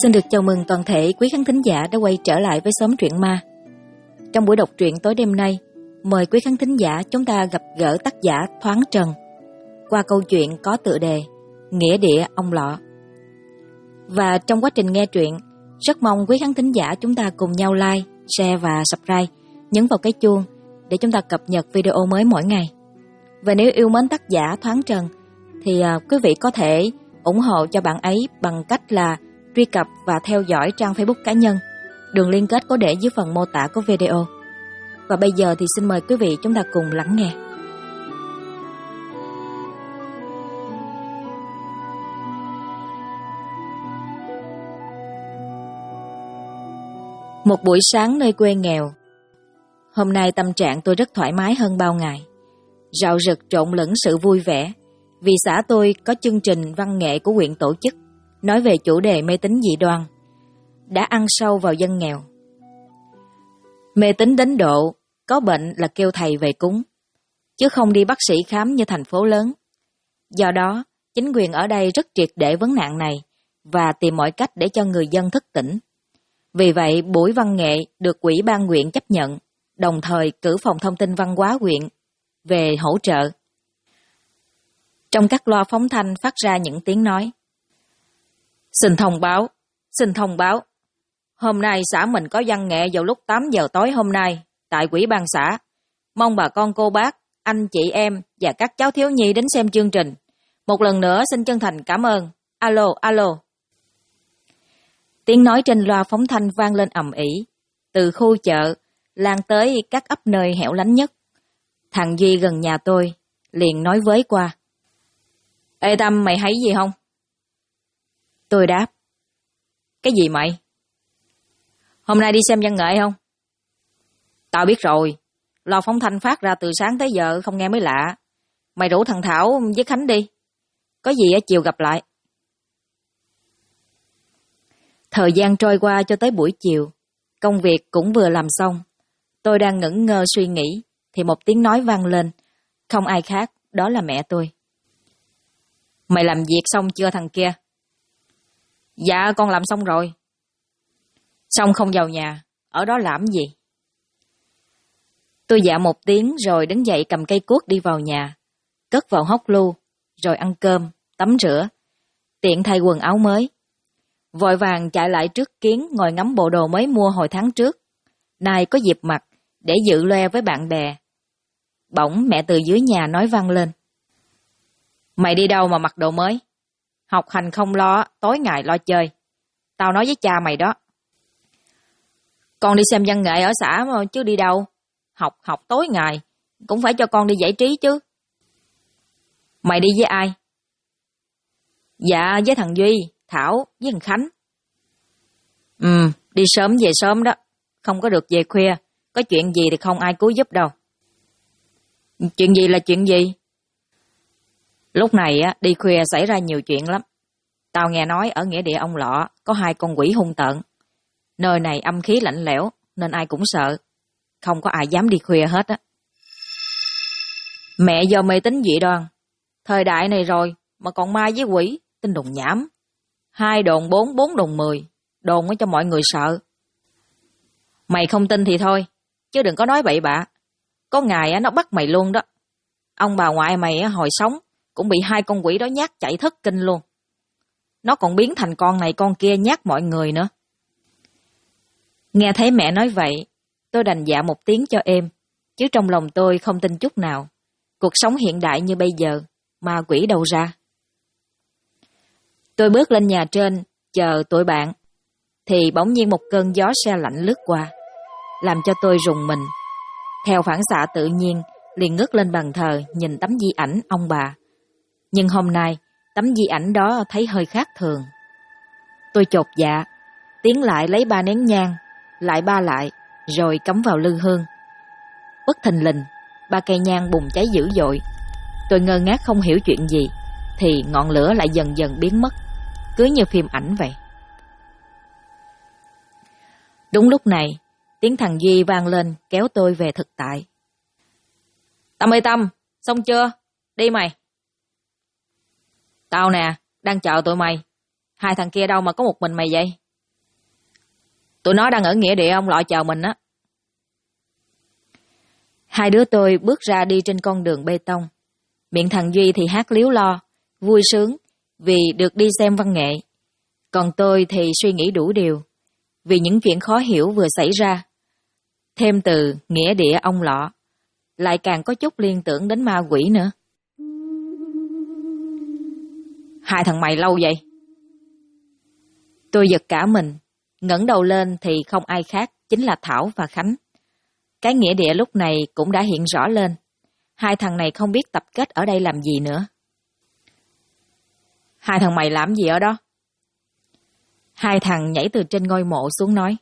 Xin được chào mừng toàn thể quý khán thính giả đã quay trở lại với Xóm Truyện Ma. Trong buổi đọc truyện tối đêm nay, mời quý khán thính giả chúng ta gặp gỡ tác giả Thoáng Trần qua câu chuyện có tựa đề Nghĩa địa ông Lọ. Và trong quá trình nghe truyện, rất mong quý khán thính giả chúng ta cùng nhau like, share và subscribe, nhấn vào cái chuông để chúng ta cập nhật video mới mỗi ngày. Và nếu yêu mến tác giả Thoáng Trần thì quý vị có thể ủng hộ cho bạn ấy bằng cách là truy cập và theo dõi trang Facebook cá nhân. Đường liên kết có để dưới phần mô tả của video. Và bây giờ thì xin mời quý vị chúng ta cùng lắng nghe. Một buổi sáng nơi quê nghèo. Hôm nay tâm trạng tôi rất thoải mái hơn bao ngày. Rạo rực trộn lẫn sự vui vẻ vì xã tôi có chương trình văn nghệ của huyện tổ chức nói về chủ đề mê tín dị đoan đã ăn sâu vào dân nghèo. Mê tín đến độ có bệnh là kêu thầy về cúng, chứ không đi bác sĩ khám như thành phố lớn. Do đó, chính quyền ở đây rất triệt để vấn nạn này và tìm mọi cách để cho người dân thức tỉnh. Vì vậy, buổi văn nghệ được Ủy ban huyện chấp nhận, đồng thời cử phòng thông tin văn hóa huyện về hỗ trợ. Trong các loa phóng thanh phát ra những tiếng nói: Xin thông báo, hôm nay xã mình có văn nghệ vào lúc 8 giờ tối hôm nay tại Ủy ban xã. Mong bà con cô bác, anh chị em và các cháu thiếu nhi đến xem chương trình. Một lần nữa xin chân thành cảm ơn. Alo. Tiếng nói trên loa phóng thanh vang lên ầm ĩ, từ khu chợ lan tới các ấp nơi hẻo lánh nhất. Thằng Duy gần nhà tôi liền nói với qua: Ê Tâm, mày thấy gì không? Tôi đáp: Cái gì mày? Hôm nay đi xem văn nghệ không? Tao biết rồi, loa phóng thanh phát ra từ sáng tới giờ không nghe mới lạ. Mày rủ thằng Thảo với Khánh đi. Có gì chiều gặp lại. Thời gian trôi qua cho tới buổi chiều, công việc cũng vừa làm xong. Tôi đang ngẩn ngơ suy nghĩ thì một tiếng nói vang lên, không ai khác, đó là mẹ tôi. Mày làm việc xong chưa thằng kia? Dạ con làm xong rồi. Xong không vào nhà, ở đó làm gì? Tôi dạ một tiếng rồi đứng dậy cầm cây cuốc đi vào nhà, cất vào hốc lu, rồi ăn cơm, tắm rửa, tiện thay quần áo mới. Vội vàng chạy lại trước kiến ngồi ngắm bộ đồ mới mua hồi tháng trước. Nay có dịp mặc để dự loe với bạn bè. Bỗng mẹ từ dưới nhà nói vang lên: Mày đi đâu mà mặc đồ mới? Học hành không lo, tối ngày lo chơi. Tao nói với cha mày đó. Con đi xem văn nghệ ở xã mà chứ đi đâu. Học tối ngày, cũng phải cho con đi giải trí chứ. Mày đi với ai? Dạ với thằng Duy, Thảo với thằng Khánh. Đi sớm về sớm đó, không có được về khuya. Có chuyện gì thì không ai cứu giúp đâu. Chuyện gì là chuyện gì? Lúc này đi khuya xảy ra nhiều chuyện lắm. Tao nghe nói ở nghĩa địa ông Lọ có 2 con quỷ hung tợn. Nơi này âm khí lạnh lẽo nên ai cũng sợ. Không có ai dám đi khuya hết á. Mẹ do mê tín dị đoan. Thời đại này rồi mà còn ma với quỷ, tin đồn nhảm. 2 đồn 4, 4 đồn 10. Đồn cho mọi người sợ. Mày không tin thì thôi, chứ đừng có nói bậy bạ. Có ngày nó bắt mày luôn đó. Ông bà ngoại mày hồi sống cũng bị 2 con quỷ đó nhát chạy thất kinh luôn. Nó còn biến thành con này con kia nhát mọi người nữa. Nghe thấy mẹ nói vậy, tôi đành dạ một tiếng cho êm, chứ trong lòng tôi không tin chút nào. Cuộc sống hiện đại như bây giờ, ma quỷ đâu ra. Tôi bước lên nhà trên, chờ tụi bạn, thì bỗng nhiên một cơn gió se lạnh lướt qua, làm cho tôi rùng mình. Theo phản xạ tự nhiên, liền ngước lên bàn thờ nhìn tấm di ảnh ông bà. Nhưng hôm nay, tấm di ảnh đó thấy hơi khác thường. Tôi chột dạ, tiến lại lấy 3 nén nhang, lại 3 lại, rồi cắm vào lư hương. Bất thình lình, 3 cây nhang bùng cháy dữ dội. Tôi ngơ ngác không hiểu chuyện gì, thì ngọn lửa lại dần dần biến mất, cứ như phim ảnh vậy. Đúng lúc này, tiếng thằng Duy vang lên kéo tôi về thực tại. Tâm ơi Tâm, xong chưa? Đi mày. Tao nè, đang chờ tụi mày. 2 thằng kia đâu mà có một mình mày vậy? Tụi nó đang ở nghĩa địa ông Lọ chờ mình á. Hai đứa tôi bước ra đi trên con đường bê tông. Miệng thằng Duy thì hát líu lo, vui sướng vì được đi xem văn nghệ. Còn tôi thì suy nghĩ đủ điều, vì những chuyện khó hiểu vừa xảy ra. Thêm từ nghĩa địa ông Lọ, lại càng có chút liên tưởng đến ma quỷ nữa. Hai thằng mày lâu vậy? Tôi giật cả mình, ngẩng đầu lên thì không ai khác, chính là Thảo và Khánh. Cái nghĩa địa lúc này cũng đã hiện rõ lên. Hai thằng này không biết tập kết ở đây làm gì nữa. Hai thằng mày làm gì ở đó? Hai thằng nhảy từ trên ngôi mộ xuống nói.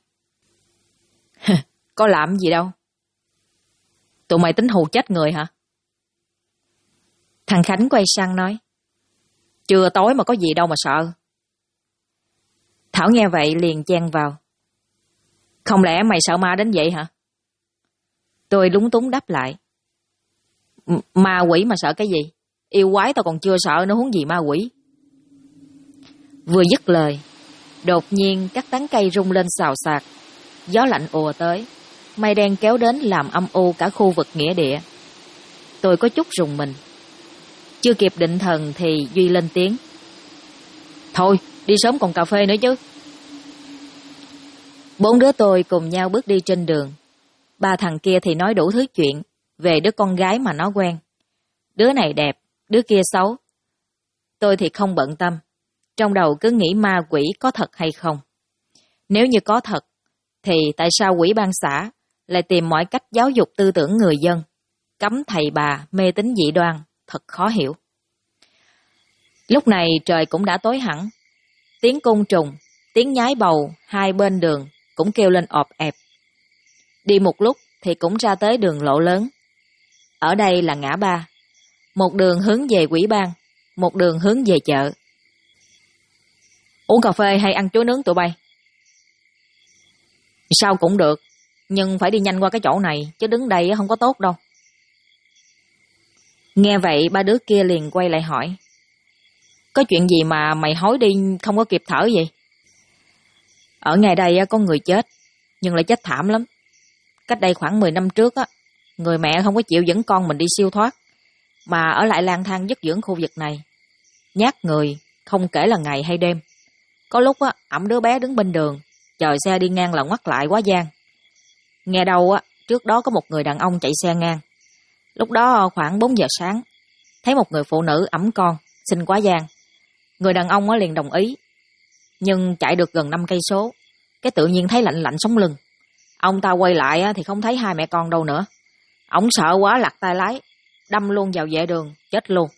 Có làm gì đâu. Tụi mày tính hù chết người hả? Thằng Khánh quay sang nói. Chưa tối mà có gì đâu mà sợ. Thảo nghe vậy liền chen vào. Không lẽ mày sợ ma đến vậy hả? Tôi lúng túng đáp lại. Ma quỷ mà sợ cái gì? Yêu quái tao còn chưa sợ nữa huống gì ma quỷ. Vừa dứt lời, đột nhiên các tán cây rung lên xào xạc. Gió lạnh ùa tới, mây đen kéo đến làm âm u cả khu vực nghĩa địa. Tôi có chút rùng mình. Chưa kịp định thần thì Duy lên tiếng. Thôi, đi sớm còn cà phê nữa chứ. Bốn đứa tôi cùng nhau bước đi trên đường. Ba thằng kia thì nói đủ thứ chuyện về đứa con gái mà nó quen. Đứa này đẹp, đứa kia xấu. Tôi thì không bận tâm. Trong đầu cứ nghĩ ma quỷ có thật hay không. Nếu như có thật, thì tại sao Ủy ban xã lại tìm mọi cách giáo dục tư tưởng người dân, cấm thầy bà mê tín dị đoan, thật khó hiểu. Lúc này trời cũng đã tối hẳn. Tiếng côn trùng, tiếng nhái bầu hai bên đường cũng kêu lên ọp ẹp. Đi một lúc thì cũng ra tới đường lộ lớn. Ở đây là ngã ba. Một đường hướng về Ủy ban, một đường hướng về chợ. Uống cà phê hay ăn chuối nướng tụi bay? Sao cũng được, nhưng phải đi nhanh qua cái chỗ này, chứ đứng đây không có tốt đâu. Nghe vậy ba đứa kia liền quay lại hỏi. Có chuyện gì mà mày hối đi không có kịp thở vậy? Ở ngay đây có người chết, nhưng lại chết thảm lắm. Cách đây khoảng 10 năm trước, người mẹ không có chịu dẫn con mình đi siêu thoát, mà ở lại lang thang dứt dưỡng khu vực này. Nhát người, không kể là ngày hay đêm. Có lúc ẵm đứa bé đứng bên đường, chờ xe đi ngang là ngoắt lại quá gian. Nghe đâu trước đó có một người đàn ông chạy xe ngang. Lúc đó khoảng 4 giờ sáng, thấy một người phụ nữ ẵm con, xin quá gian. Người đàn ông liền đồng ý. Nhưng chạy được gần 5 cây số, cái tự nhiên thấy lạnh lạnh sống lưng. Ông ta quay lại thì không thấy hai mẹ con đâu nữa. Ông sợ quá lật tay lái, đâm luôn vào vệ đường, chết luôn.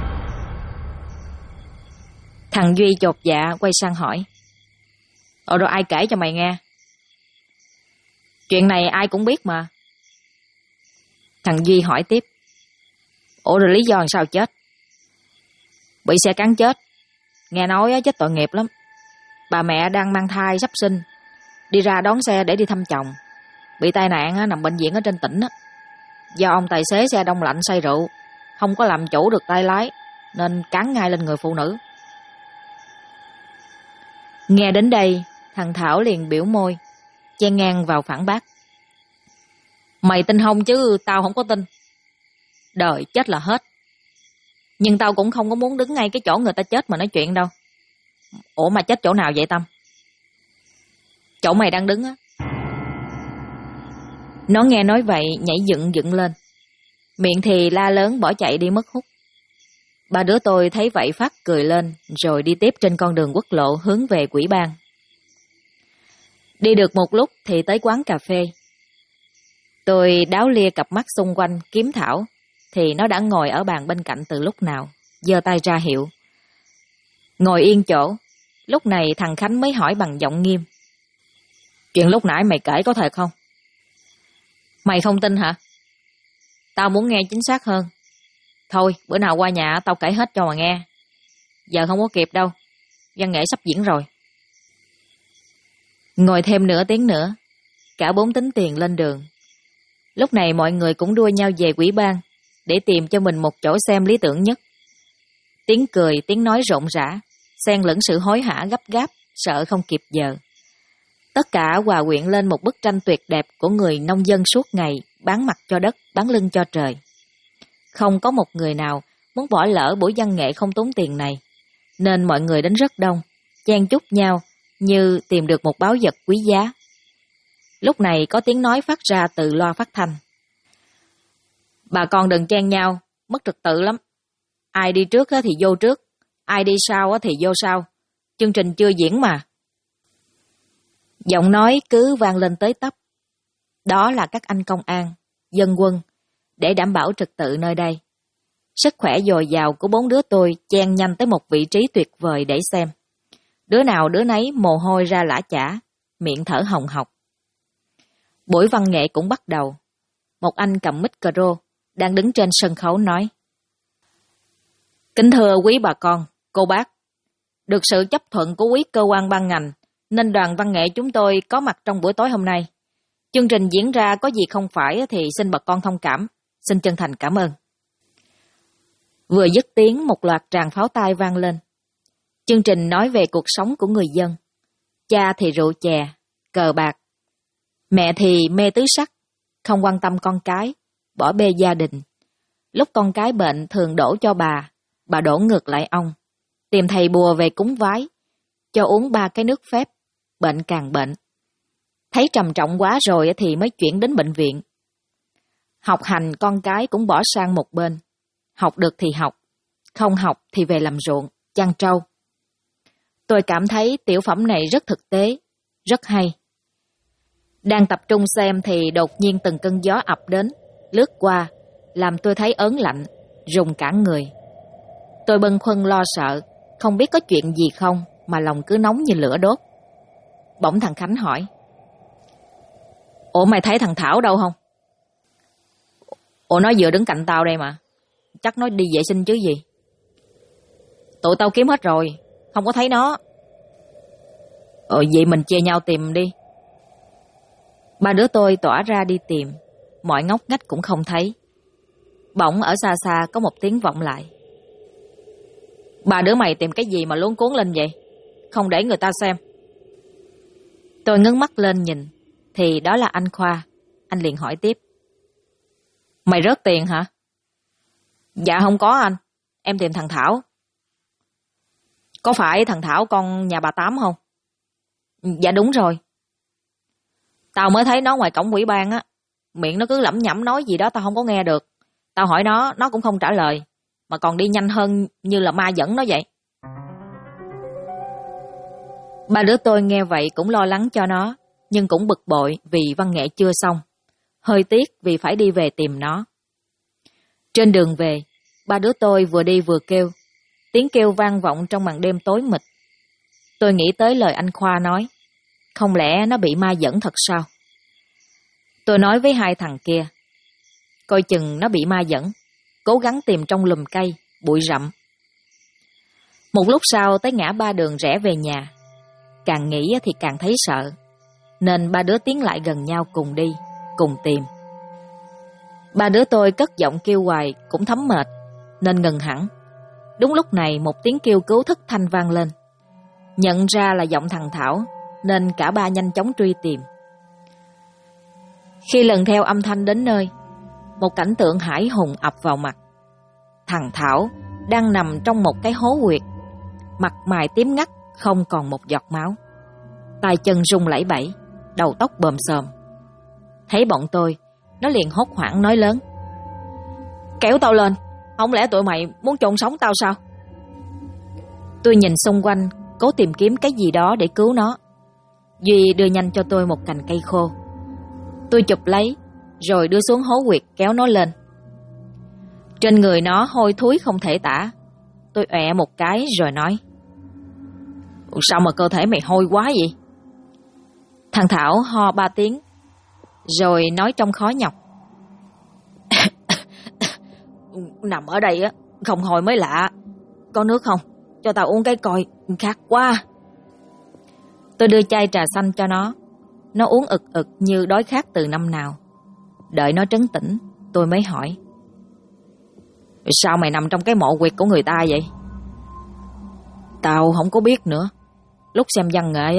Thằng Duy chột dạ quay sang hỏi. Rồi ai kể cho mày nghe? Chuyện này ai cũng biết mà. Thằng Duy hỏi tiếp. Rồi lý do làm sao chết? Bị xe cán chết. Nghe nói chết tội nghiệp lắm. Bà mẹ đang mang thai sắp sinh, đi ra đón xe để đi thăm chồng. Bị tai nạn nằm bệnh viện ở trên tỉnh. Do ông tài xế xe đông lạnh say rượu, không có làm chủ được tay lái, nên cán ngay lên người phụ nữ. Nghe đến đây, thằng Thảo liền biểu môi, chen ngang vào phản bác. Mày tin không chứ tao không có tin. Đời chết là hết. Nhưng tao cũng không có muốn đứng ngay cái chỗ người ta chết mà nói chuyện đâu. Ủa mà chết chỗ nào vậy Tâm? Chỗ mày đang đứng á. Nó nghe nói vậy nhảy dựng dựng lên, miệng thì la lớn bỏ chạy đi mất hút. Ba đứa tôi thấy vậy phát cười lên, rồi đi tiếp trên con đường quốc lộ hướng về Ủy ban. Đi được một lúc thì tới quán cà phê. Tôi đáo lia cặp mắt xung quanh kiếm Thảo, thì nó đã ngồi ở bàn bên cạnh từ lúc nào, giơ tay ra hiệu. Ngồi yên chỗ, lúc này thằng Khánh mới hỏi bằng giọng nghiêm. Chuyện lúc nãy mày kể có thật không? Mày không tin hả? Tao muốn nghe chính xác hơn. Thôi, bữa nào qua nhà tao kể hết cho mà nghe. Giờ không có kịp đâu, văn nghệ sắp diễn rồi. Ngồi thêm nửa tiếng nữa, cả bốn tính tiền lên đường. Lúc này mọi người cũng đua nhau về Ủy ban để tìm cho mình một chỗ xem lý tưởng nhất. Tiếng cười, tiếng nói rộn rã, xen lẫn sự hối hả gấp gáp, sợ không kịp giờ. Tất cả hòa quyện lên một bức tranh tuyệt đẹp của người nông dân suốt ngày, bán mặt cho đất, bán lưng cho trời. Không có một người nào muốn bỏ lỡ buổi văn nghệ không tốn tiền này, nên mọi người đến rất đông, chen chúc nhau như tìm được một báu vật quý giá. Lúc này có tiếng nói phát ra từ loa phát thanh. Bà con đừng chen nhau, mất trật tự lắm. Ai đi trước thì vô trước, ai đi sau thì vô sau. Chương trình chưa diễn mà. Giọng nói cứ vang lên tới tấp. Đó là các anh công an, dân quân, để đảm bảo trật tự nơi đây. Sức khỏe dồi dào của 4 đứa tôi chen nhanh tới một vị trí tuyệt vời để xem. Đứa nào đứa nấy mồ hôi ra lã chả, miệng thở hồng hộc. Buổi văn nghệ cũng bắt đầu. Một anh cầm micro đang đứng trên sân khấu nói: Kính thưa quý bà con, cô bác, được sự chấp thuận của quý cơ quan ban ngành nên đoàn văn nghệ chúng tôi có mặt trong buổi tối hôm nay. Chương trình diễn ra có gì không phải thì xin bà con thông cảm. Xin chân thành cảm ơn. Vừa dứt tiếng, một loạt tràng pháo tay vang lên. Chương trình nói về cuộc sống của người dân. Cha thì rượu chè, cờ bạc. Mẹ thì mê tứ sắc, không quan tâm con cái, bỏ bê gia đình. Lúc con cái bệnh thường đổ cho bà đổ ngược lại ông. Tìm thầy bùa về cúng vái, cho uống 3 cái nước phép, bệnh càng bệnh. Thấy trầm trọng quá rồi thì mới chuyển đến bệnh viện. Học hành con cái cũng bỏ sang một bên. Học được thì học, không học thì về làm ruộng, chăn trâu. Tôi cảm thấy tiểu phẩm này rất thực tế, rất hay. Đang tập trung xem thì đột nhiên từng cơn gió ập đến, lướt qua, làm tôi thấy ớn lạnh, rùng cả người. Tôi bâng khuâng lo sợ, không biết có chuyện gì không mà lòng cứ nóng như lửa đốt. Bỗng thằng Khánh hỏi: Ủa mày thấy thằng Thảo đâu không? Ủa nó vừa đứng cạnh tao đây mà. Chắc nó đi vệ sinh chứ gì. Tụi tao kiếm hết rồi, không có thấy nó. Vậy mình chia nhau tìm đi. 3 đứa tôi tỏa ra đi tìm, mọi ngóc ngách cũng không thấy. Bỗng ở xa xa có một tiếng vọng lại: 3 đứa mày tìm cái gì mà luống cuống lên vậy? Không để người ta xem. Tôi ngước mắt lên nhìn, thì đó là anh Khoa. Anh liền hỏi tiếp: Mày rớt tiền hả? Dạ không có anh, em tìm thằng Thảo. Có phải thằng Thảo con nhà bà Tám không? Dạ đúng rồi. Tao mới thấy nó ngoài cổng ủy ban á. Miệng nó cứ lẩm nhẩm nói gì đó tao không có nghe được. Tao hỏi nó cũng không trả lời, mà còn đi nhanh hơn như là ma dẫn nó vậy. 3 đứa tôi nghe vậy cũng lo lắng cho nó, nhưng cũng bực bội vì văn nghệ chưa xong. Hơi tiếc vì phải đi về tìm nó. Trên đường về, 3 đứa tôi vừa đi vừa kêu. Tiếng kêu vang vọng trong màn đêm tối mịt. Tôi nghĩ tới lời anh Khoa nói. Không lẽ nó bị ma dẫn thật sao? Tôi nói với 2 thằng kia: Coi chừng nó bị ma dẫn, cố gắng tìm trong lùm cây, bụi rậm. Một lúc sau tới ngã ba đường rẽ về nhà. Càng nghĩ thì càng thấy sợ, nên 3 đứa tiến lại gần nhau cùng đi, cùng tìm. 3 đứa tôi cất giọng kêu hoài cũng thấm mệt, nên ngừng hẳn. Đúng lúc này một tiếng kêu cứu thất thanh vang lên. Nhận ra là giọng thằng Thảo, nên cả ba nhanh chóng truy tìm. Khi lần theo âm thanh đến nơi, một cảnh tượng hãi hùng ập vào mặt. Thằng Thảo đang nằm trong một cái hố huyệt, mặt mày tím ngắt, không còn một giọt máu. Tay chân run lẩy bẩy, đầu tóc bồm xồm. Thấy bọn tôi, nó liền hốt hoảng nói lớn: Kéo tao lên, không lẽ tụi mày muốn chôn sống tao sao? Tôi nhìn xung quanh, cố tìm kiếm cái gì đó để cứu nó. Duy đưa nhanh cho tôi một cành cây khô. Tôi chụp lấy, rồi đưa xuống hố huyệt kéo nó lên. Trên người nó hôi thối không thể tả. Tôi ọe một cái rồi nói: Sao mà cơ thể mày hôi quá vậy? Thằng Thảo ho 3 tiếng, rồi nói trong khó nhọc: Nằm ở đây á, không hồi mới lạ. Có nước không? Cho tao uống cái coi, khát quá. Tôi đưa chai trà xanh cho nó. Nó uống ực ực như đói khát từ năm nào. Đợi nó trấn tĩnh, tôi mới hỏi: Sao mày nằm trong cái mộ quyệt của người ta vậy? Tao không có biết nữa. Lúc xem văn nghệ á,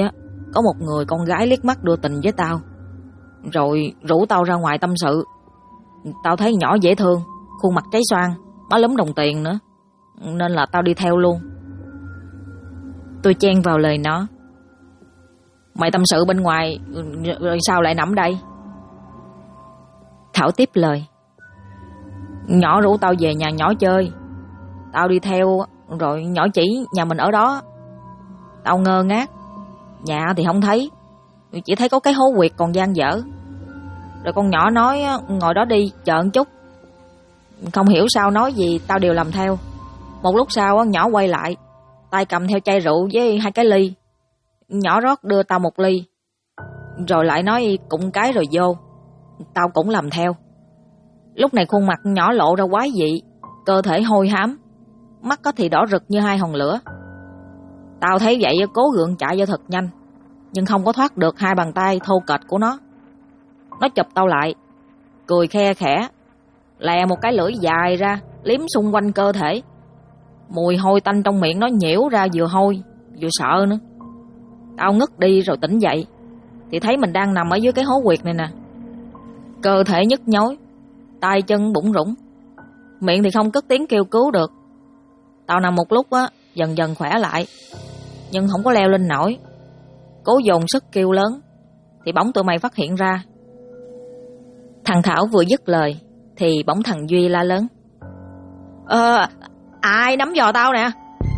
có một người con gái liếc mắt đưa tình với tao, rồi rủ tao ra ngoài tâm sự. Tao thấy nhỏ dễ thương, khuôn mặt trái xoan, má lúm đồng tiền nữa, nên là tao đi theo luôn. Tôi chen vào lời nó. Mày tâm sự bên ngoài rồi sao lại nằm đây? Thảo tiếp lời. Nhỏ rủ tao về nhà nhỏ chơi, tao đi theo, rồi nhỏ chỉ nhà mình ở đó. Tao ngơ ngác, nhà thì không thấy, chỉ thấy có cái hố quyệt còn dang dở. Rồi con nhỏ nói ngồi đó đi, chờ một chút. Không hiểu sao nói gì tao đều làm theo. Một lúc sau nhỏ quay lại, tay cầm theo chai rượu với 2 cái ly. Nhỏ rót đưa tao 1 ly, rồi lại nói cụng cái rồi vô. Tao cũng làm theo. Lúc này khuôn mặt nhỏ lộ ra quái dị, cơ thể hôi hám, mắt thì đỏ rực như 2 hòn lửa. Tao thấy vậy cố gượng chạy vô thật nhanh, nhưng không có thoát được 2 bàn tay thô kệch của nó. Nó chụp tao lại, cười khe khẽ, lè một cái lưỡi dài ra, liếm xung quanh cơ thể. Mùi hôi tanh trong miệng nó nhiễu ra, vừa hôi vừa sợ nữa. Tao ngất đi rồi tỉnh dậy thì thấy mình đang nằm ở dưới cái hố quyệt này nè. Cơ thể nhức nhối, tay chân bủn rủn, miệng thì không cất tiếng kêu cứu được. Tao nằm một lúc dần dần khỏe lại, nhưng không có leo lên nổi. Cố dồn sức kêu lớn thì bỗng tụi mày phát hiện ra. Thằng Thảo vừa dứt lời thì bỗng thằng Duy la lớn. Ai nắm giò tao nè?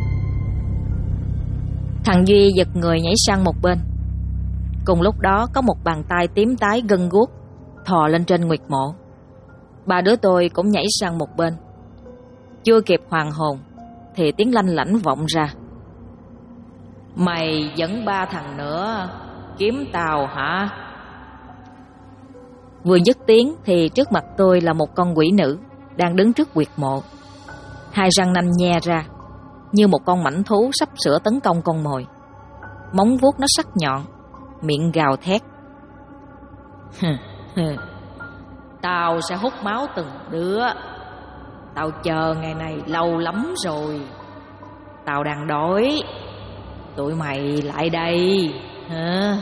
Thằng Duy giật người nhảy sang một bên. Cùng lúc đó có một bàn tay tím tái gân guốc thò lên trên Nguyệt Mộ. 3 đứa tôi cũng nhảy sang một bên. Chưa kịp hoàn hồn thì tiếng lanh lảnh vọng ra. Mày dẫn 3 thằng nữa kiếm tao hả? Vừa dứt tiếng thì trước mặt tôi là một con quỷ nữ đang đứng trước Nguyệt Mộ. 2 răng nanh nhe ra như một con mãnh thú sắp sửa tấn công con mồi. Móng vuốt nó sắc nhọn, miệng gào thét. Tao sẽ hút máu từng đứa. Tao chờ ngày này lâu lắm rồi. Tao đang đói. Tụi mày lại đây hả?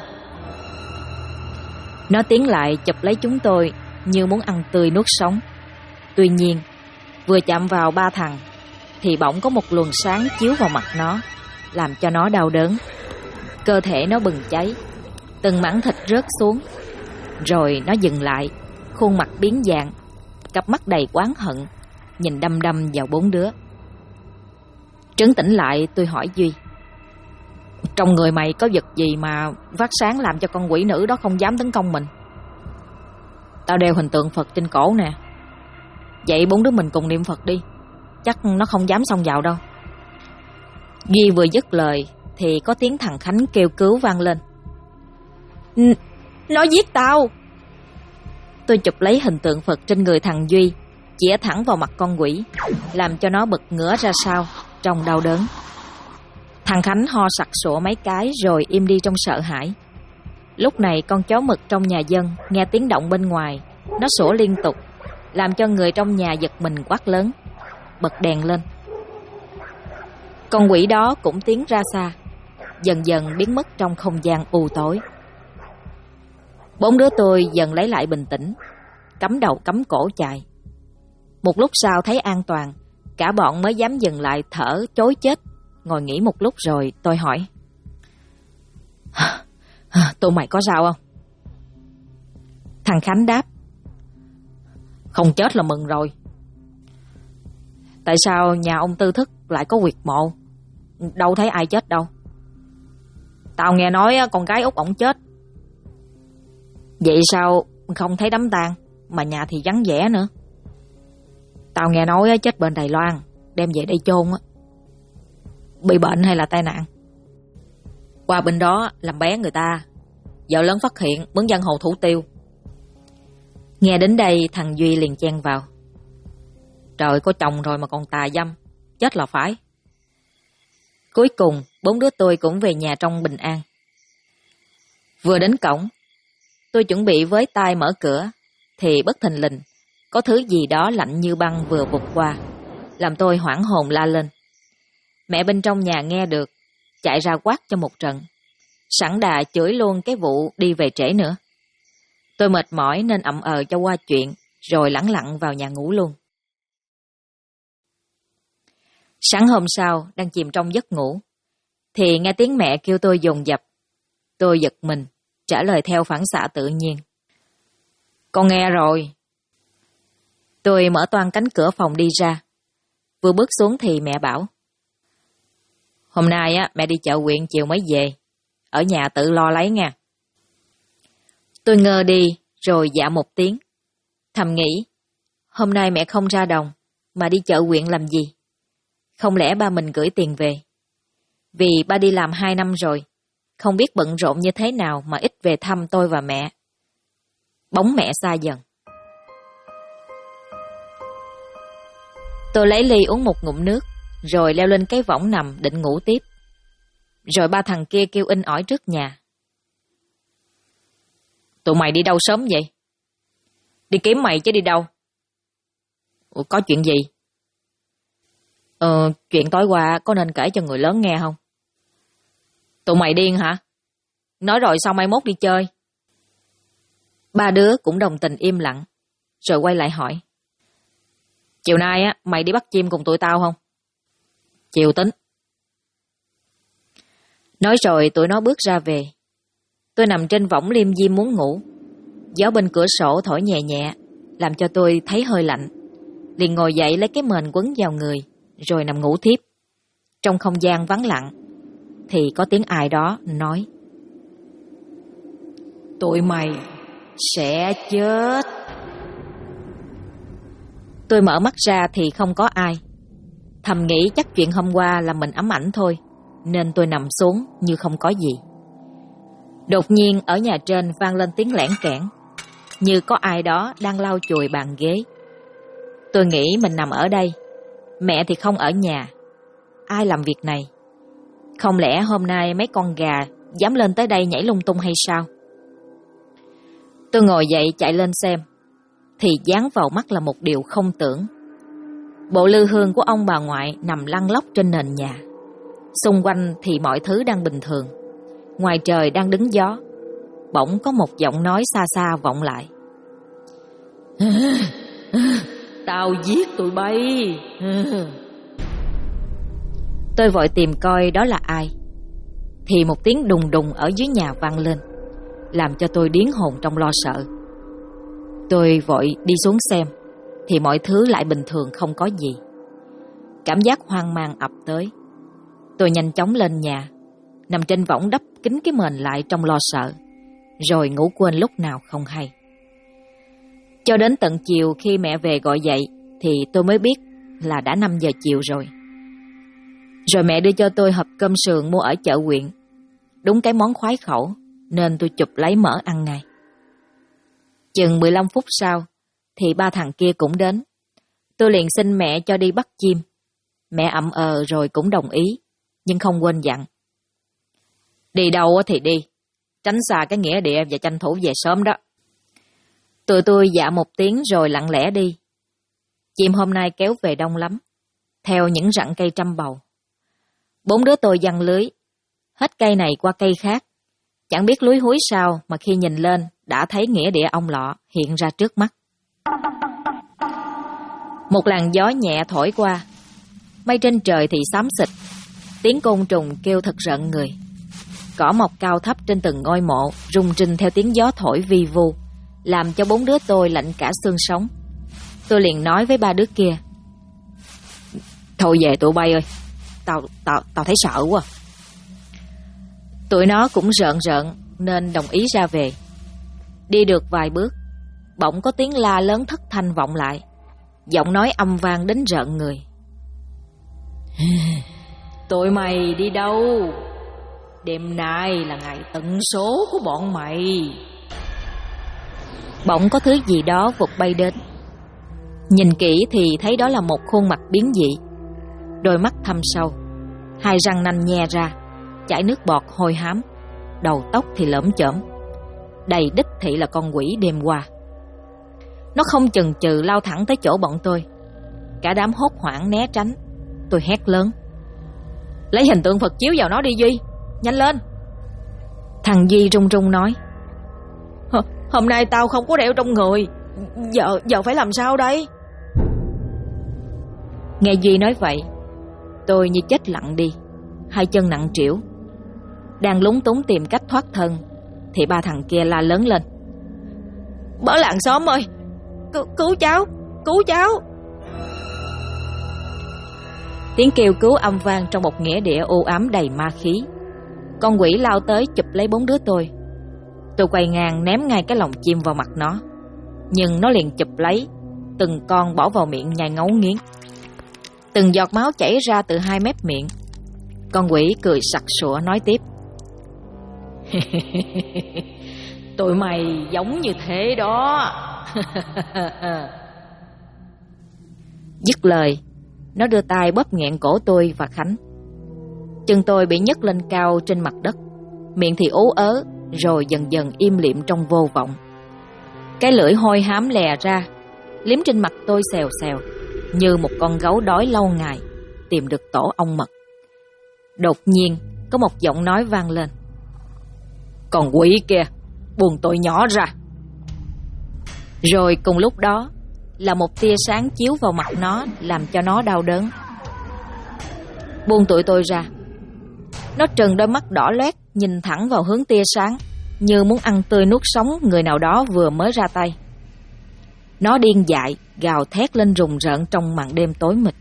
Nó tiến lại chụp lấy chúng tôi như muốn ăn tươi nuốt sống. Tuy nhiên vừa chạm vào 3 thằng thì bỗng có một luồng sáng chiếu vào mặt nó, làm cho nó đau đớn. Cơ thể nó bừng cháy, từng mảng thịt rớt xuống. Rồi nó dừng lại, khuôn mặt biến dạng, cặp mắt đầy oán hận, nhìn đăm đăm vào 4 đứa. Trấn tĩnh lại, tôi hỏi Duy. Trong người mày có vật gì mà phát sáng làm cho con quỷ nữ đó không dám tấn công mình? Tao đeo hình tượng Phật trên cổ nè. Vậy 4 đứa mình cùng niệm Phật đi, chắc nó không dám xông vào đâu. Duy vừa dứt lời thì có tiếng thằng Khánh kêu cứu vang lên. Nó giết tao! Tôi chụp lấy hình tượng Phật trên người thằng Duy, chĩa thẳng vào mặt con quỷ, làm cho nó bật ngửa ra sau trong đau đớn. Thằng Khánh ho sặc sụa mấy cái rồi im đi trong sợ hãi. Lúc này con chó mực trong nhà dân nghe tiếng động bên ngoài, nó sủa liên tục, làm cho người trong nhà giật mình quát lớn, bật đèn lên. Con quỷ đó cũng tiến ra xa, dần dần biến mất trong không gian u tối. 4 đứa tôi dần lấy lại bình tĩnh, cắm đầu cắm cổ chạy. Một lúc sau thấy an toàn, cả bọn mới dám dừng lại thở chối chết. Ngồi nghỉ một lúc rồi tôi hỏi. Tụi mày có sao không? Thằng Khánh đáp. Không chết là mừng rồi. Tại sao nhà ông Tư Thức lại có huyệt mộ? Đâu thấy ai chết đâu. Tao nghe nói con gái út ổng chết. Vậy sao không thấy đám tang, mà nhà thì vắng vẻ nữa? Tao nghe nói chết bên Đài Loan, đem về đây chôn á. Bị bệnh hay là tai nạn? Qua bên đó làm bé người ta, vợ lớn phát hiện mướn giang hồ thủ tiêu. Nghe đến đây thằng Duy liền chen vào. Trời, có chồng rồi mà còn tà dâm, chết là phải. Cuối cùng 4 đứa tôi cũng về nhà trong bình an. Vừa đến cổng, tôi chuẩn bị với tay mở cửa thì bất thình lình có thứ gì đó lạnh như băng vừa vụt qua, làm tôi hoảng hồn la lên. Mẹ bên trong nhà nghe được, chạy ra quát cho một trận, sẵn đà chửi luôn cái vụ đi về trễ nữa. Tôi mệt mỏi nên ậm cho qua chuyện, rồi lẳng lặng vào nhà ngủ luôn. Sáng hôm sau, đang chìm trong giấc ngủ, thì nghe tiếng mẹ kêu tôi dồn dập. Tôi giật mình, trả lời theo phản xạ tự nhiên. Con nghe rồi. Tôi mở toang cánh cửa phòng đi ra. Vừa bước xuống thì mẹ bảo. Hôm nay mẹ đi chợ huyện chiều mới về. Ở nhà tự lo lấy nha. Tôi ngơ đi, rồi dạ một tiếng. Thầm nghĩ, hôm nay mẹ không ra đồng, mà đi chợ huyện làm gì? Không lẽ ba mình gửi tiền về? Vì ba đi làm 2 năm rồi, không biết bận rộn như thế nào mà ít về thăm tôi và mẹ. Bóng mẹ xa dần. Tôi lấy ly uống một ngụm nước, rồi leo lên cái võng nằm định ngủ tiếp. Rồi ba thằng kia kêu inh ỏi trước nhà. Tụi mày đi đâu sớm vậy? Đi kiếm mày chứ đi đâu? Ủa, có chuyện gì? Chuyện tối qua có nên kể cho người lớn nghe không? Tụi mày điên hả? Nói rồi sao mai mốt đi chơi? Ba đứa cũng đồng tình im lặng, rồi quay lại hỏi. Chiều nay mày đi bắt chim cùng tụi tao không? Chiều tính. Nói rồi tụi nó bước ra về. Tôi nằm trên võng liêm diêm muốn ngủ. Gió bên cửa sổ thổi nhẹ nhẹ, làm cho tôi thấy hơi lạnh. Liền ngồi dậy lấy cái mền quấn vào người, rồi nằm ngủ thiếp. Trong không gian vắng lặng, thì có tiếng ai đó nói. Tụi mày sẽ chết. Tôi mở mắt ra thì không có ai. Thầm nghĩ chắc chuyện hôm qua là mình ám ảnh thôi, nên tôi nằm xuống như không có gì. Đột nhiên ở nhà trên vang lên tiếng lẻn kẽn, như có ai đó đang lau chùi bàn ghế. Tôi nghĩ mình nằm ở đây, mẹ thì không ở nhà. Ai làm việc này? Không lẽ hôm nay mấy con gà dám lên tới đây nhảy lung tung hay sao? Tôi ngồi dậy chạy lên xem, thì dán vào mắt là một điều không tưởng. Bộ lư hương của ông bà ngoại nằm lăn lóc trên nền nhà. Xung quanh thì mọi thứ đang bình thường. Ngoài trời đang đứng gió. Bỗng có một giọng nói xa xa vọng lại. Tao giết tụi bay. Tôi vội tìm coi đó là ai. Thì một tiếng đùng đùng ở dưới nhà vang lên, làm cho tôi điếng hồn trong lo sợ. Tôi vội đi xuống xem, thì mọi thứ lại bình thường không có gì. Cảm giác hoang mang ập tới. Tôi nhanh chóng lên nhà, nằm trên võng đắp kín cái mền lại trong lo sợ, rồi ngủ quên lúc nào không hay. Cho đến tận chiều khi mẹ về gọi dậy, thì tôi mới biết là đã 5 giờ chiều rồi. Rồi mẹ đưa cho tôi hộp cơm sườn mua ở chợ huyện. Đúng cái món khoái khẩu, nên tôi chụp lấy mỡ ăn ngay. Chừng 15 phút sau, thì ba thằng kia cũng đến. Tôi liền xin mẹ cho đi bắt chim. Mẹ ậm rồi cũng đồng ý, nhưng không quên dặn. Đi đâu thì đi, tránh xa cái nghĩa địa và tranh thủ về sớm đó. Tụi tôi dạ một tiếng rồi lặng lẽ đi. Chim hôm nay kéo về đông lắm, theo những rặng cây trăm bầu. 4 đứa tôi giăng lưới, hết cây này qua cây khác. Chẳng biết lúi húi sao mà khi nhìn lên đã thấy nghĩa địa ông Lọ hiện ra trước mắt. Một làn gió nhẹ thổi qua, mây trên trời thì xám xịt, tiếng côn trùng kêu thật rợn người. Cỏ mọc cao thấp trên từng ngôi mộ rung rinh theo tiếng gió thổi vi vu, làm cho 4 đứa tôi lạnh cả xương sống. Tôi liền nói với ba đứa kia. Thôi về tụi bay ơi, tao thấy sợ quá. Tụi nó cũng rợn nên đồng ý ra về. Đi được vài bước, bỗng có tiếng la lớn thất thanh vọng lại. Giọng nói âm vang đến rợn người. Tụi mày đi đâu? Đêm nay là ngày tận số của bọn mày. Bỗng có thứ gì đó vụt bay đến. Nhìn kỹ thì thấy đó là một khuôn mặt biến dị. Đôi mắt thâm sâu, 2 răng nanh nhe ra, chảy nước bọt hôi hám. Đầu tóc thì lởm chởm, đầy đích thị là con quỷ đêm qua. Nó không chần chừ lao thẳng tới chỗ bọn tôi. Cả đám hốt hoảng né tránh. Tôi hét lớn. Lấy hình tượng Phật chiếu vào nó đi Duy, nhanh lên. Thằng Duy run run nói: Hôm nay tao không có đeo trong người, giờ phải làm sao đây? Nghe Duy nói vậy, tôi như chết lặng đi, hai chân nặng trĩu. Đang lúng túng tìm cách thoát thân thì ba thằng kia la lớn lên: Bớ làng xóm ơi, cứu cháu, cứu cháu! Tiếng kêu cứu âm vang trong một nghĩa địa u ám đầy ma khí. Con quỷ lao tới chụp lấy 4 đứa tôi. Tôi quay ngang ném ngay cái lồng chim vào mặt nó, nhưng nó liền chụp lấy, từng con bỏ vào miệng nhai ngấu nghiến. Từng giọt máu chảy ra từ 2 mép miệng. Con quỷ cười sặc sụa nói tiếp: Tụi mày giống như thế đó. Dứt lời, nó đưa tay bóp nghẹn cổ tôi và Khánh. Chân tôi bị nhấc lên cao trên mặt đất, miệng thì ú ớ, rồi dần dần im lìm trong vô vọng. Cái lưỡi hôi hám lè ra, liếm trên mặt tôi xèo xèo, như một con gấu đói lâu ngày tìm được tổ ong mật. Đột nhiên có một giọng nói vang lên: Con quỷ kia, buông tôi nhỏ ra! Rồi cùng lúc đó là một tia sáng chiếu vào mặt nó, làm cho nó đau đớn. Buông tụi tôi ra. Nó trừng đôi mắt đỏ loét, nhìn thẳng vào hướng tia sáng, như muốn ăn tươi nuốt sống người nào đó vừa mới ra tay. Nó điên dại, gào thét lên rùng rợn trong màn đêm tối mịt.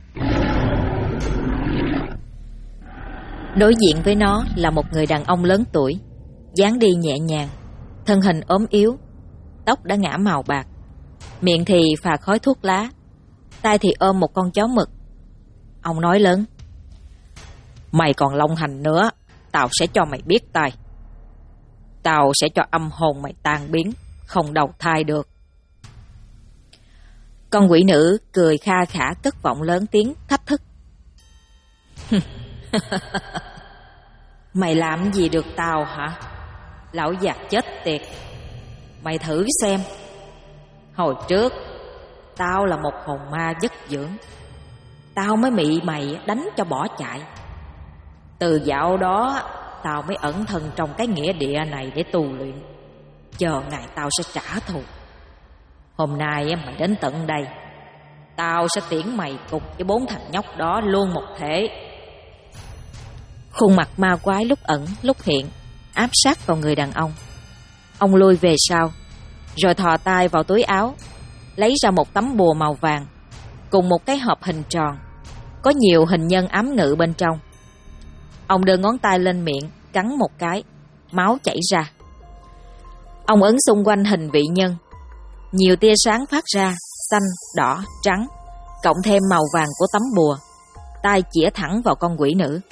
Đối diện với nó là một người đàn ông lớn tuổi, dáng đi nhẹ nhàng, thân hình ốm yếu, tóc đã ngả màu bạc, miệng thì phà khói thuốc lá, tay thì ôm một con chó mực. Ông nói lớn: Mày còn lông hành nữa, tao sẽ cho mày biết tay. Tao sẽ cho âm hồn mày tan biến, không đầu thai được. Con quỷ nữ cười kha khả cất vọng lớn tiếng thách thức: Mày làm gì được tao hả? Lão già chết tiệt! Mày thử xem. Hồi trước tao là một hồn ma dất dưỡng, tao mới bị mày đánh cho bỏ chạy. Từ dạo đó tao mới ẩn thân trong cái nghĩa địa này để tu luyện, chờ ngày tao sẽ trả thù. Hôm nay mày đến tận đây, tao sẽ tiễn mày cùng với 4 thằng nhóc đó luôn một thể. Khuôn mặt ma quái lúc ẩn lúc hiện, áp sát vào người đàn ông. Ông lui về sau, rồi thò tay vào túi áo, lấy ra một tấm bùa màu vàng cùng một cái hộp hình tròn, có nhiều hình nhân ám ngự bên trong. Ông đưa ngón tay lên miệng, cắn một cái, máu chảy ra. Ông ấn xung quanh hình vị nhân, nhiều tia sáng phát ra, xanh, đỏ, trắng, cộng thêm màu vàng của tấm bùa. Tay chĩa thẳng vào con quỷ nữ.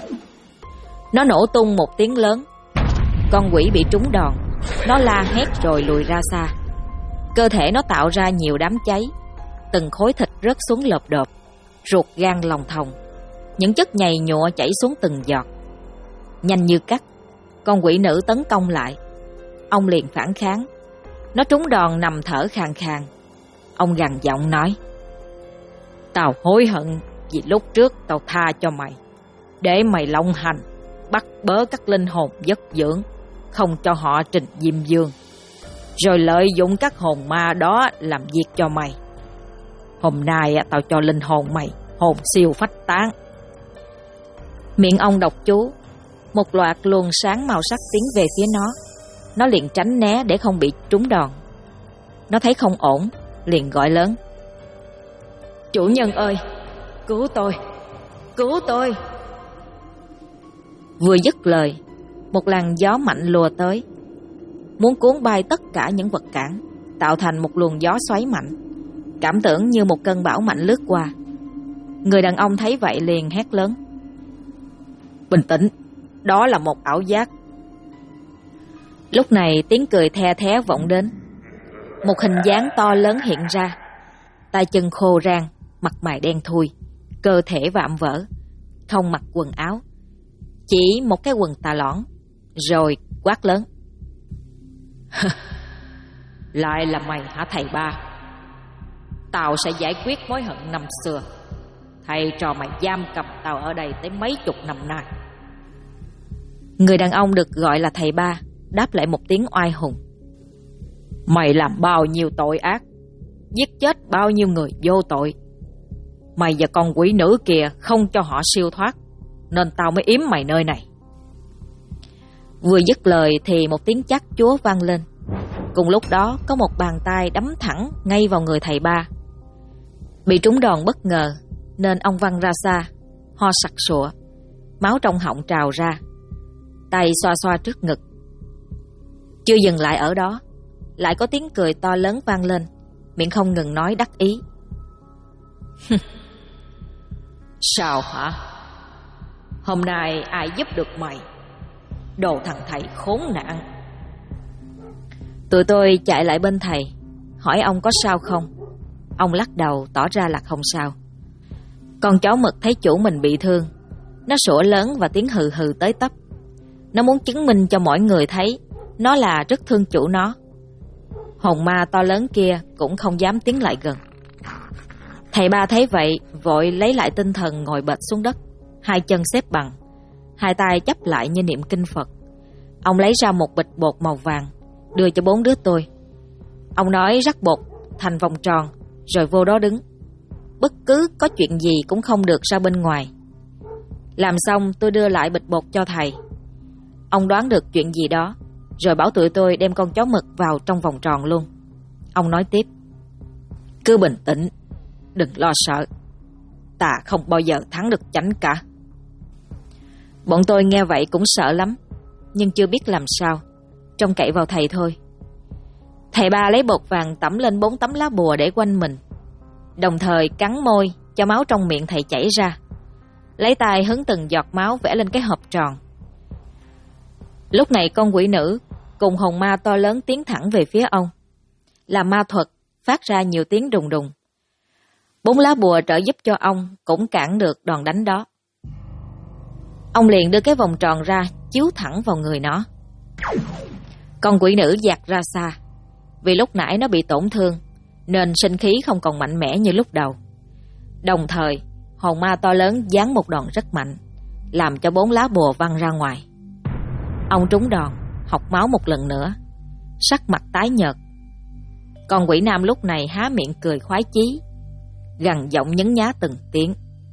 Nó nổ tung một tiếng lớn. Con quỷ bị trúng đòn, nó la hét rồi lùi ra xa. Cơ thể nó tạo ra nhiều đám cháy, từng khối thịt rớt xuống lợp đợp, ruột gan lòng thòng, những chất nhầy nhụa chảy xuống từng giọt. Nhanh như cắt, con quỷ nữ tấn công lại. Ông liền phản kháng. Nó trúng đòn nằm thở khàn khàn. Ông gằn giọng nói: Tao hối hận vì lúc trước tao tha cho mày, để mày lộng hành, bắt bớ các linh hồn giấc dưỡng, không cho họ trình diêm dương, rồi lợi dụng các hồn ma đó làm việc cho mày. Hôm nay tao cho linh hồn mày hồn siêu phách tán. Miệng ông đọc chú, một loạt luồng sáng màu sắc tiến về phía nó. Nó liền tránh né để không bị trúng đòn. Nó thấy không ổn, liền gọi lớn: Chủ nhân ơi, cứu tôi, cứu tôi! Vừa dứt lời, một làn gió mạnh lùa tới, muốn cuốn bay tất cả những vật cản, tạo thành một luồng gió xoáy mạnh, cảm tưởng như một cơn bão mạnh lướt qua. Người đàn ông thấy vậy liền hét lớn: Bình tĩnh, đó là một ảo giác. Lúc này tiếng cười the thé vọng đến. Một hình dáng to lớn hiện ra, tay chân khô rang, mặt mày đen thui, cơ thể vạm vỡ, không mặc quần áo, chỉ một cái quần tà lõn, rồi quát lớn: Lại là mày hả thầy ba? Tao sẽ giải quyết mối hận năm xưa. Thầy trò mày giam cầm tao ở đây tới mấy chục năm nay. Người đàn ông được gọi là thầy Ba đáp lại một tiếng oai hùng. Mày làm bao nhiêu tội ác, giết chết bao nhiêu người vô tội. Mày và con quỷ nữ kia không cho họ siêu thoát, nên tao mới yếm mày nơi này. Vừa dứt lời thì một tiếng chát chúa vang lên. Cùng lúc đó có một bàn tay đấm thẳng ngay vào người thầy Ba. Bị trúng đòn bất ngờ nên ông văng ra xa, ho sặc sụa, máu trong họng trào ra, tay xoa xoa trước ngực. Chưa dừng lại ở đó, lại có tiếng cười to lớn vang lên, miệng không ngừng nói đắc ý. Sao hả? Hôm nay ai giúp được mày? Đồ thằng thầy khốn nạn. Tụi tôi chạy lại bên thầy, hỏi ông có sao không. Ông lắc đầu tỏ ra là không sao. Con chó mực thấy chủ mình bị thương, nó sủa lớn và tiếng hừ hừ tới tấp. Nó muốn chứng minh cho mọi người thấy nó là rất thương chủ nó. Hồn ma to lớn kia cũng không dám tiến lại gần. Thầy Ba thấy vậy vội lấy lại tinh thần, ngồi bệt xuống đất, hai chân xếp bằng, hai tay chắp lại như niệm kinh Phật. Ông lấy ra một bịch bột màu vàng đưa cho 4 đứa tôi. Ông nói rắc bột thành vòng tròn rồi vô đó đứng. Bất cứ có chuyện gì cũng không được ra bên ngoài. Làm xong tôi đưa lại bịch bột cho thầy. Ông đoán được chuyện gì đó rồi bảo tụi tôi đem con chó mực vào trong vòng tròn luôn. Ông nói tiếp: cứ bình tĩnh, đừng lo sợ, ta không bao giờ thắng được chánh cả. Bọn tôi nghe vậy cũng sợ lắm, nhưng chưa biết làm sao, trông cậy vào thầy thôi. Thầy Ba lấy bột vàng tẩm lên 4 tấm lá bùa để quanh mình, đồng thời cắn môi cho máu trong miệng thầy chảy ra, lấy tay hứng từng giọt máu vẽ lên cái hộp tròn. Lúc này con quỷ nữ cùng hồn ma to lớn tiến thẳng về phía ông, làm ma thuật phát ra nhiều tiếng đùng đùng. 4 lá bùa trợ giúp cho ông cũng cản được đòn đánh đó. Ông liền đưa cái vòng tròn ra chiếu thẳng vào người nó. Con quỷ nữ dạt ra xa, vì lúc nãy nó bị tổn thương nên sinh khí không còn mạnh mẽ như lúc đầu. Đồng thời hồn ma to lớn giáng một đòn rất mạnh, làm cho 4 lá bùa văng ra ngoài. Ông trúng đòn, hộc máu một lần nữa, sắc mặt tái nhợt. Con quỷ nam lúc này há miệng cười khoái chí, gằn giọng nhấn nhá từng tiếng.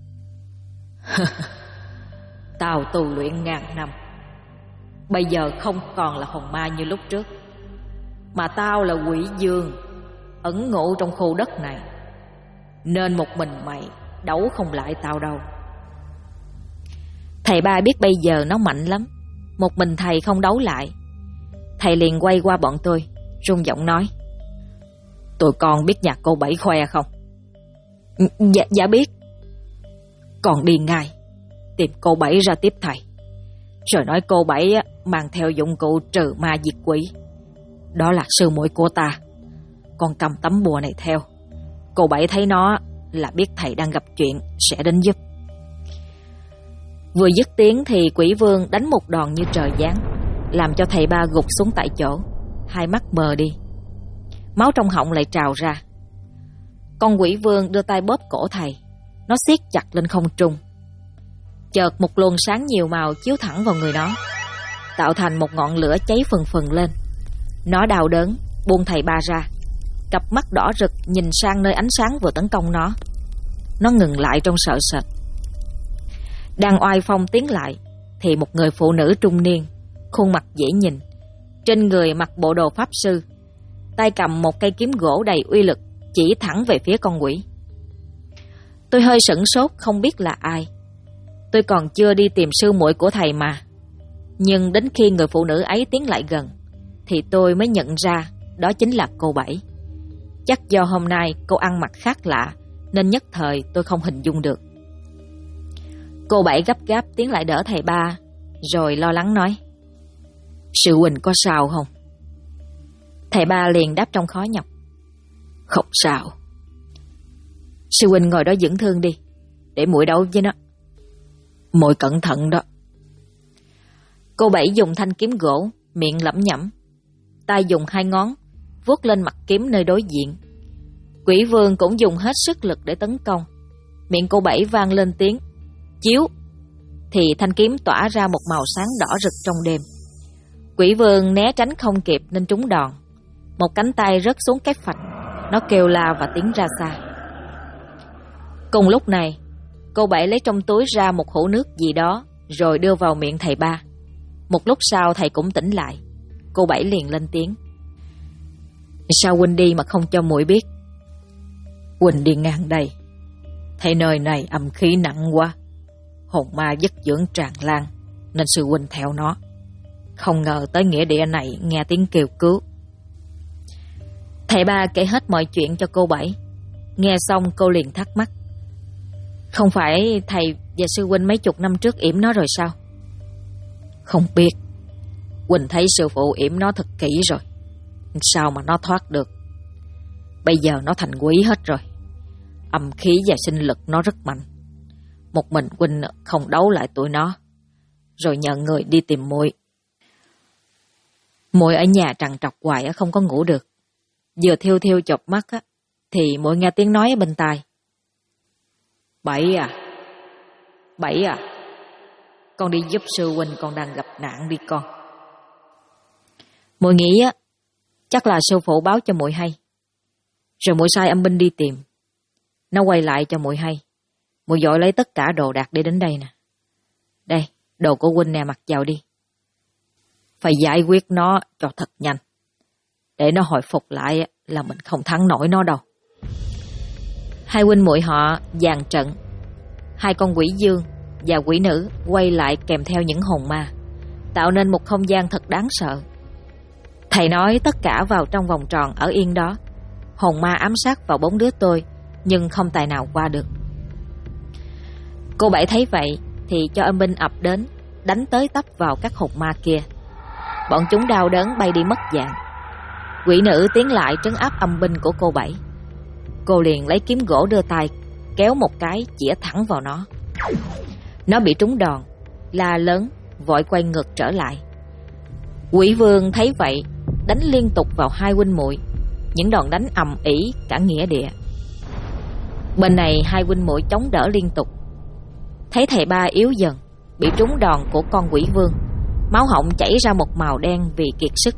Tao tu luyện ngàn năm, bây giờ không còn là hồn ma như lúc trước, mà tao là quỷ dương ẩn ngụ trong khu đất này, nên một mình mày đấu không lại tao đâu. Thầy Ba biết bây giờ nó mạnh lắm, một mình thầy không đấu lại. Thầy liền quay qua bọn tôi, run giọng nói: tụi con biết nhà cô Bảy khoe không? Dạ biết. Còn đi ngay tìm cô Bảy ra tiếp thầy, rồi nói cô Bảy mang theo dụng cụ trừ ma diệt quỷ, đó là sư muội của ta. Con cầm tấm bùa này theo, cô Bảy thấy nó là biết thầy đang gặp chuyện, sẽ đến giúp. Vừa dứt tiếng thì quỷ vương đánh một đòn như trời giáng, làm cho thầy Ba gục xuống tại chỗ, hai mắt mờ đi, máu trong họng lại trào ra. Con quỷ vương đưa tay bóp cổ thầy, nó siết chặt lên không trung. Chợt một luồng sáng nhiều màu chiếu thẳng vào người nó, tạo thành một ngọn lửa cháy phừng phừng lên. Nó đau đớn buông thầy Ba ra, cặp mắt đỏ rực nhìn sang nơi ánh sáng vừa tấn công nó. Nó ngừng lại trong sợ sệt. Đang oai phong tiến lại thì một người phụ nữ trung niên, khuôn mặt dễ nhìn, trên người mặc bộ đồ pháp sư, tay cầm một cây kiếm gỗ đầy uy lực, chỉ thẳng về phía con quỷ. Tôi hơi sửng sốt không biết là ai. Tôi còn chưa đi tìm sư muội của thầy mà. Nhưng đến khi người phụ nữ ấy tiến lại gần thì tôi mới nhận ra đó chính là cô Bảy. Chắc do hôm nay cô ăn mặc khác lạ nên nhất thời tôi không hình dung được. Cô Bảy gấp gáp tiến lại đỡ thầy Ba, rồi lo lắng nói: sư huynh có sao không? Thầy Ba liền đáp trong khó nhọc: không sao. Sư huynh ngồi đó dưỡng thương đi, để muội đấu với nó. Muội cẩn thận đó. Cô Bảy dùng thanh kiếm gỗ, miệng lẩm nhẩm, tay dùng 2 ngón vuốt lên mặt kiếm nơi đối diện. Quỷ vương cũng dùng hết sức lực để tấn công. Miệng cô Bảy vang lên tiếng chiếu, thì thanh kiếm tỏa ra một màu sáng đỏ rực trong đêm. Quỷ vương né tránh không kịp nên trúng đòn. Một cánh tay rớt xuống cái phạch, nó kêu la và tiến ra xa. Cùng lúc này, cô Bảy lấy trong túi ra một hũ nước gì đó rồi đưa vào miệng thầy Ba. Một lúc sau thầy cũng tỉnh lại. Cô Bảy liền lên tiếng: "Sao huynh đi mà không cho muội biết?" "Huynh đi ngang đây, thấy nơi này âm khí nặng quá, hồn ma dứt dưỡng tràn lan, nên sư huynh theo nó. Không ngờ tới nghĩa địa này nghe tiếng kêu cứu." Thầy Ba kể hết mọi chuyện cho cô Bảy. Nghe xong cô liền thắc mắc: "Không phải thầy và sư huynh mấy chục năm trước yểm nó rồi sao?" "Không biết. Huynh thấy sư phụ yểm nó thật kỹ rồi, sao mà nó thoát được? Bây giờ nó thành quỷ hết rồi. Âm khí và sinh lực nó rất mạnh. Một mình huynh không đấu lại tụi nó, rồi nhờ người đi tìm muội. Muội ở nhà trằn trọc hoài không có ngủ được. Vừa thiêu thiêu chợp mắt thì muội nghe tiếng nói ở bên tai: Bảy à, con đi giúp sư huynh, con đang gặp nạn đi con." Muội nghĩ chắc là sư phụ báo cho muội hay, rồi muội sai âm binh đi tìm. Nó quay lại cho muội hay, muội vội lấy tất cả đồ đạc để đến đây nè. Đây, đồ của huynh nè, mặc vào đi. Phải giải quyết nó cho thật nhanh, để nó hồi phục lại là mình không thắng nổi nó đâu. Hai huynh muội họ dàn trận. Hai con quỷ dương và quỷ nữ quay lại kèm theo những hồn ma, tạo nên một không gian thật đáng sợ. Thầy nói tất cả vào trong vòng tròn ở yên đó. Hồn ma ám sát vào 4 đứa tôi, nhưng không tài nào qua được. Cô Bảy thấy vậy thì cho âm binh ập đến, đánh tới tấp vào các hồn ma kia. Bọn chúng đau đớn bay đi mất dạng. Quỷ nữ tiến lại trấn áp âm binh của cô Bảy. Cô liền lấy kiếm gỗ đưa tay kéo một cái chĩa thẳng vào nó. Nó bị trúng đòn, la lớn, vội quay ngược trở lại. Quỷ vương thấy vậy đánh liên tục vào hai huynh muội, những đòn đánh ầm ĩ cả nghĩa địa. Bên này hai huynh muội chống đỡ liên tục. Thấy thầy Ba yếu dần, bị trúng đòn của con quỷ vương, máu họng chảy ra một màu đen vì kiệt sức.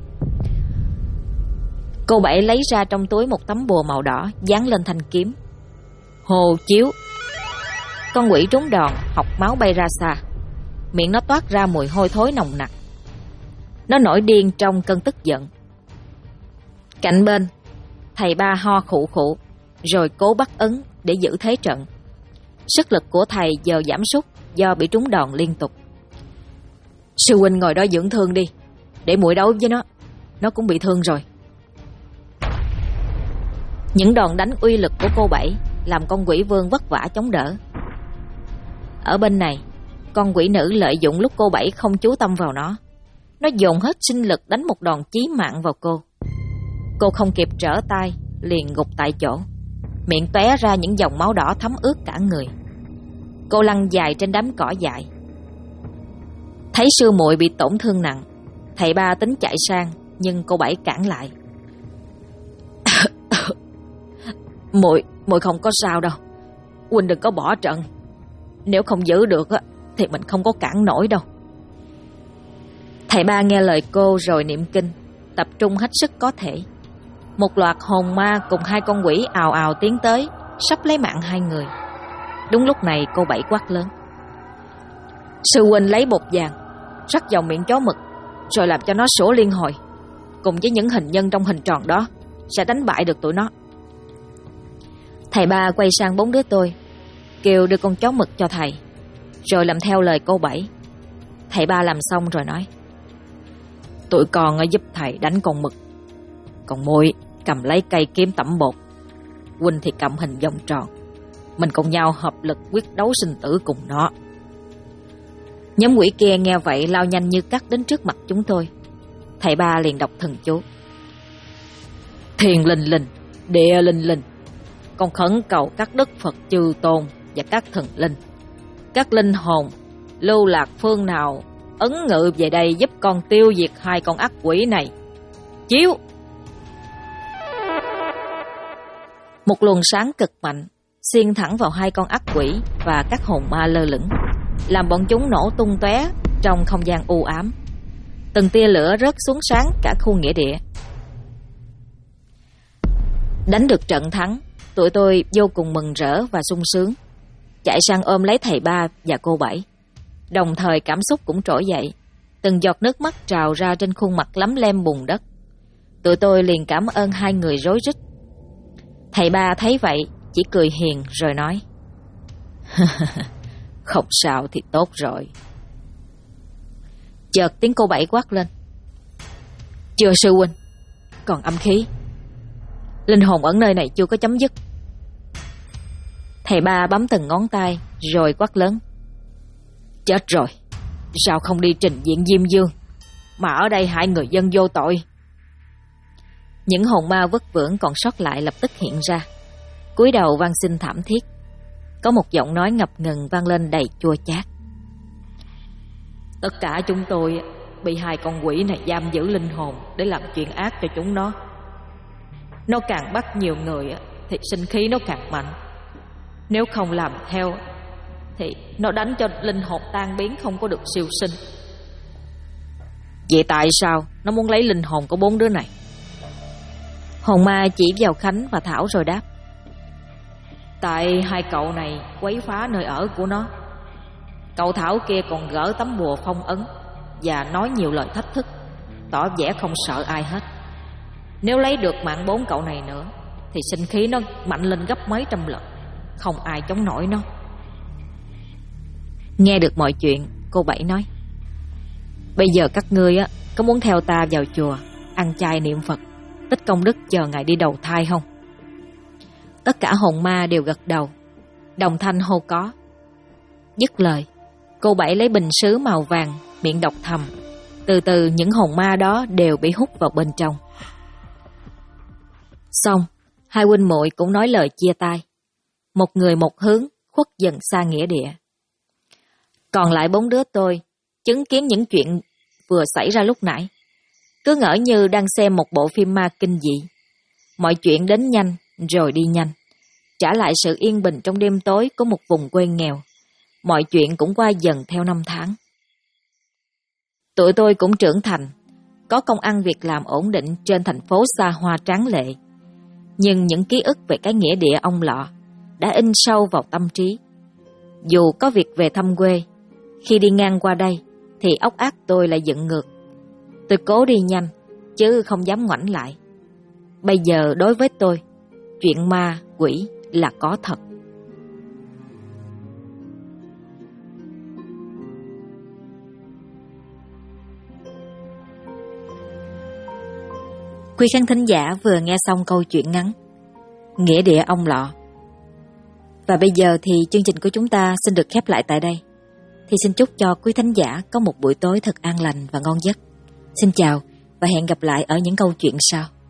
Cô Bảy lấy ra trong túi một tấm bùa màu đỏ dán lên thanh kiếm. Hồ chiếu. Con quỷ trúng đòn hộc máu bay ra xa, miệng nó toát ra mùi hôi thối nồng nặc. Nó nổi điên trong cơn tức giận. Cạnh bên, thầy Ba ho khụ khụ rồi cố bắt ấn để giữ thế trận. Sức lực của thầy giờ giảm sút do bị trúng đòn liên tục. "Sư huynh ngồi đó dưỡng thương đi, để muội đấu với nó cũng bị thương rồi." Những đòn đánh uy lực của cô Bảy làm con quỷ vương vất vả chống đỡ. Ở bên này, con quỷ nữ lợi dụng lúc cô Bảy không chú tâm vào nó dồn hết sinh lực đánh một đòn chí mạng vào cô. Cô không kịp trở tay, liền gục tại chỗ, miệng tóe ra những dòng máu đỏ thấm ướt cả người. Cô lăn dài trên đám cỏ dại. Thấy sư muội bị tổn thương nặng, thầy Ba tính chạy sang, nhưng cô Bảy cản lại. Muội không có sao đâu, huynh đừng có bỏ trận. Nếu không giữ được thì mình không có cản nổi đâu. Thầy Ba nghe lời cô rồi niệm kinh, tập trung hết sức có thể. Một loạt hồn ma cùng hai con quỷ ào ào tiến tới, sắp lấy mạng hai người. Đúng lúc này cô Bảy quát lớn: "Sư huynh lấy bột vàng rắc vào miệng chó mực, rồi làm cho nó sủa liên hồi, cùng với những hình nhân trong hình tròn đó, sẽ đánh bại được tụi nó." Thầy Ba quay sang 4 đứa tôi, kêu đưa con chó mực cho thầy, rồi làm theo lời cô Bảy. Thầy Ba làm xong rồi nói: "Tụi con giúp thầy đánh con mực, còn muội cầm lấy cây kiếm tẩm bột, huynh thì cầm hình vòng tròn, mình cùng nhau hợp lực quyết đấu sinh tử cùng nó." Nhóm quỷ kia nghe vậy lao nhanh như cắt đến trước mặt chúng tôi. Thầy Ba liền đọc thần chú: "Thiên linh linh, địa linh linh, con khẩn cầu các đức Phật chư tôn và các thần linh, các linh hồn lưu lạc phương nào ấn ngự về đây giúp con tiêu diệt hai con ác quỷ này. Chiếu!" Một luồng sáng cực mạnh xiên thẳng vào hai con ác quỷ và các hồn ma lơ lửng. làm bọn chúng nổ tung tóe trong không gian u ám. Từng tia lửa rớt xuống sáng cả khu nghĩa địa. Đánh được trận thắng, tụi tôi vô cùng mừng rỡ và sung sướng, chạy sang ôm lấy thầy Ba và cô Bảy. Đồng thời cảm xúc cũng trỗi dậy, từng giọt nước mắt trào ra trên khuôn mặt lấm lem bùn đất. Tụi tôi liền cảm ơn hai người rối rít. Thầy Ba thấy vậy chỉ cười hiền rồi nói: Không sao thì tốt rồi. Chợt tiếng cô Bảy quát lên: Chưa sư huynh, còn âm khí, linh hồn ở nơi này chưa có chấm dứt. Thầy Ba bấm từng ngón tay rồi quát lớn: Chết rồi, sao không đi trình diện Diêm Dương, mà ở đây hại người dân vô tội? Những hồn ma vất vưởng còn sót lại lập tức hiện ra, cúi đầu van xin thảm thiết. Có một giọng nói ngập ngừng vang lên đầy chua chát: Tất cả chúng tôi bị hai con quỷ này giam giữ linh hồn để làm chuyện ác cho chúng nó. Nó càng bắt nhiều người thì sinh khí nó càng mạnh. Nếu không làm theo thì nó đánh cho linh hồn tan biến, không có được siêu sinh. Vậy tại sao nó muốn lấy linh hồn của 4 đứa này? Hồn ma chỉ vào Khánh và Thảo rồi đáp: Tại hai cậu này quấy phá nơi ở của nó. Cậu Thảo kia còn gỡ tấm bùa phong ấn và nói nhiều lời thách thức, tỏ vẻ không sợ ai hết. Nếu lấy được mạng 4 cậu này nữa thì sinh khí nó mạnh lên gấp mấy trăm lần, không ai chống nổi nó. Nghe được mọi chuyện, cô Bảy nói: Bây giờ các ngươi có muốn theo ta vào chùa ăn chay niệm Phật, tích công đức chờ ngày đi đầu thai không? Tất cả hồn ma đều gật đầu, đồng thanh hô có. Dứt lời, cô Bảy lấy bình sứ màu vàng, miệng đọc thầm. Từ từ những hồn ma đó đều bị hút vào bên trong. Xong, hai huynh muội cũng nói lời chia tay. Một người một hướng khuất dần xa nghĩa địa. Còn lại 4 đứa tôi chứng kiến những chuyện vừa xảy ra lúc nãy, cứ ngỡ như đang xem một bộ phim ma kinh dị. Mọi chuyện đến nhanh rồi đi nhanh, trả lại sự yên bình trong đêm tối của một vùng quê nghèo. Mọi chuyện cũng qua dần theo năm tháng. Tụi tôi cũng trưởng thành, có công ăn việc làm ổn định trên thành phố xa hoa tráng lệ. Nhưng những ký ức về cái nghĩa địa ông Lọ đã in sâu vào tâm trí. Dù có việc về thăm quê, khi đi ngang qua đây thì óc ác tôi lại dựng ngược. Tôi cố đi nhanh chứ không dám ngoảnh lại. Bây giờ đối với tôi, chuyện ma, quỷ là có thật. Quý khán thính giả vừa nghe xong câu chuyện ngắn Nghĩa địa ông Lọ. Và bây giờ thì chương trình của chúng ta xin được khép lại tại đây. Thì xin chúc cho quý thính giả có một buổi tối thật an lành và ngon giấc. Xin chào và hẹn gặp lại ở những câu chuyện sau.